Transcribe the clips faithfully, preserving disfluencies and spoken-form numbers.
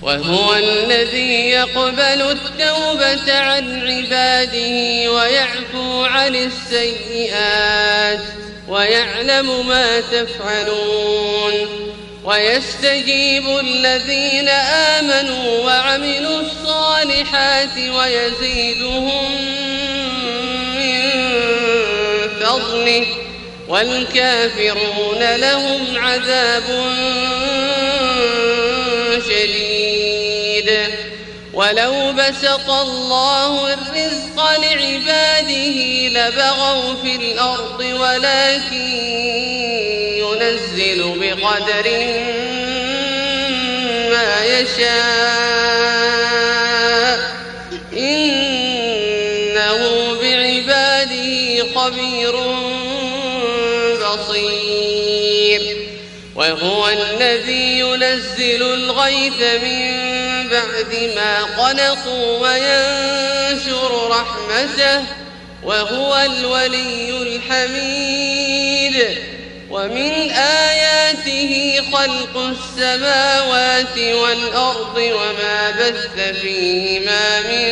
وهو الذي يقبل التوبة عن عباده ويعفو عن السيئات ويعلم ما تفعلون ويستجيب الذين آمنوا وعملوا الصالحات ويزيدهم من فضله والكافرون لهم عذاب شديد. ولو بسط الله الرزق لعباده لبغوا في الأرض ولكن ينزل بقدر ما يشاء إنه بعباده خبير بصير. وهو الذي ينزل الغيث من بعد ما قنطوا وينشر رحمته وهو الولي الحميد. ومن آياته خلق السماوات والأرض وما بث فيهما من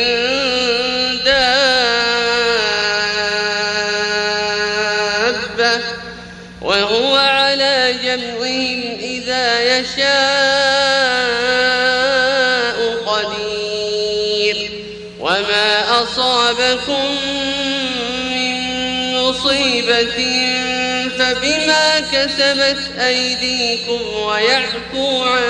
دابة وهو على جمعهم إذا يشاء قدير. وما أصابكم من مصيبة فبما كسبت أيديكم ويعفو عن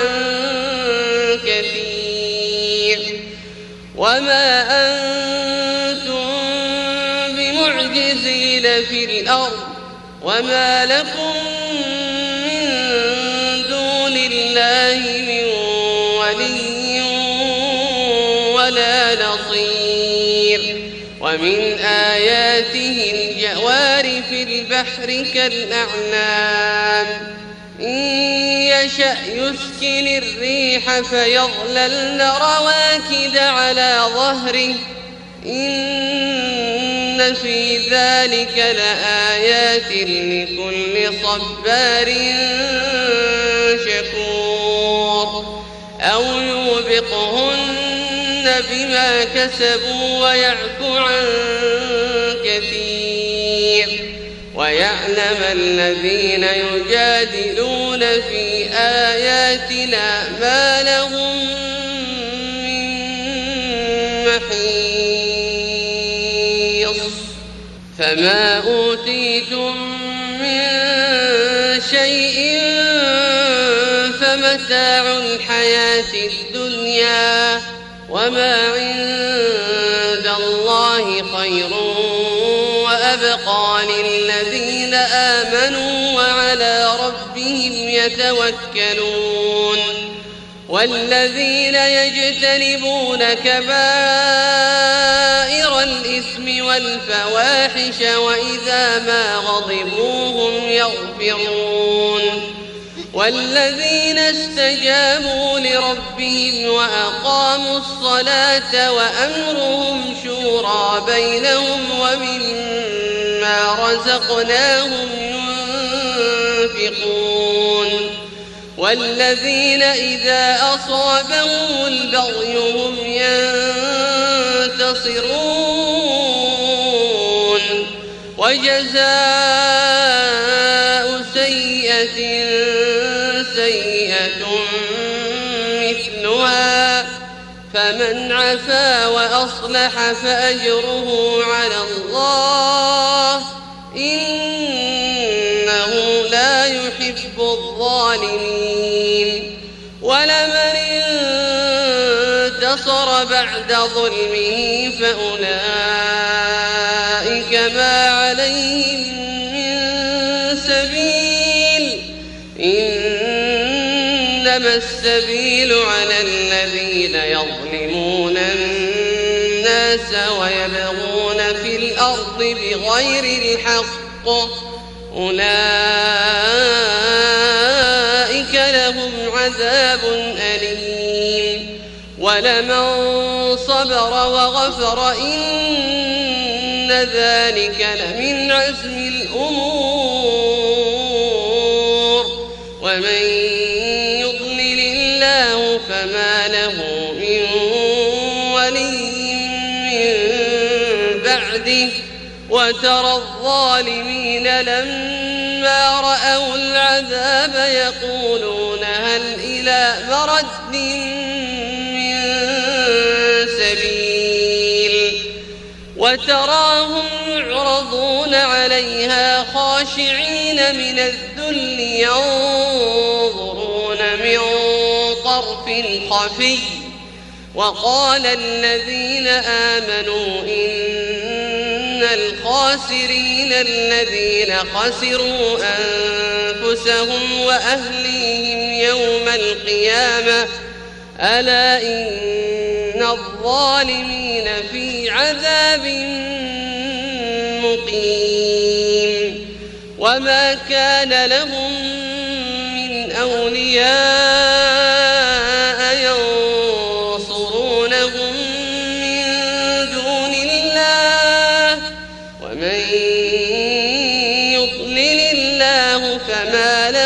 كثير. وما أنتم بمعجزين في الأرض وما لكم من دون الله من ولي ولا نصير. ومن آياته الجوار في البحر كالأعلام إن يشأ يسكن الريح فيظللن رواكد على ظهره إن في ذلك لآيات لكل صبار شكور. أو يوبقهن بما كسبوا ويعفو عن كثير. ويعلم الذين يجادلون في آياتنا ما لهم من محيص. فما أوتيتم من شيء فمتاع الحياة الدنيا وما عند الله خير وأبقى للذين آمنوا وعلى ربهم يتوكلون. والذين يجتنبون كبائر الإثم والفواحش وإذا ما غضبوا هم يغفرون. والذين استجابوا لربهم وأقاموا الصلاة وأمرهم شورى بينهم ومما رزقناهم ينفقون. والذين إذا أصابهم البغي هم ينتصرون. وجزاء سيئة سيئة مثلها فمن عفا وأصلح فأجره على الله إنه لا يحب الظالمين. ولمن انتصر بعد ظلمه فأولئك ما عليهم من سبيل إنما السبيل على الذين يظلمون الناس ويبغون في الأرض بغير الحق أولئك لهم عذاب أليم. ولمن صبر وغفر إن ذلك لمن عزم الأمور. ومن يضلل الله فما له من ولي من بعده وترى الظالمين لما رأوا العذاب يقولون هل إلى مرد من سبيل وتراهم يعرضون عليها خاشعين من الذل ينظرون من طرف خفي وقال الذين آمنوا إن الخاسرين الذين خسروا أنفسهم وأهليهم يوم القيامة ألا إن الظالمين في عذاب مقيم وما كان لهم من أولياء ينصرونهم من دون الله ومن يضلل الله فما له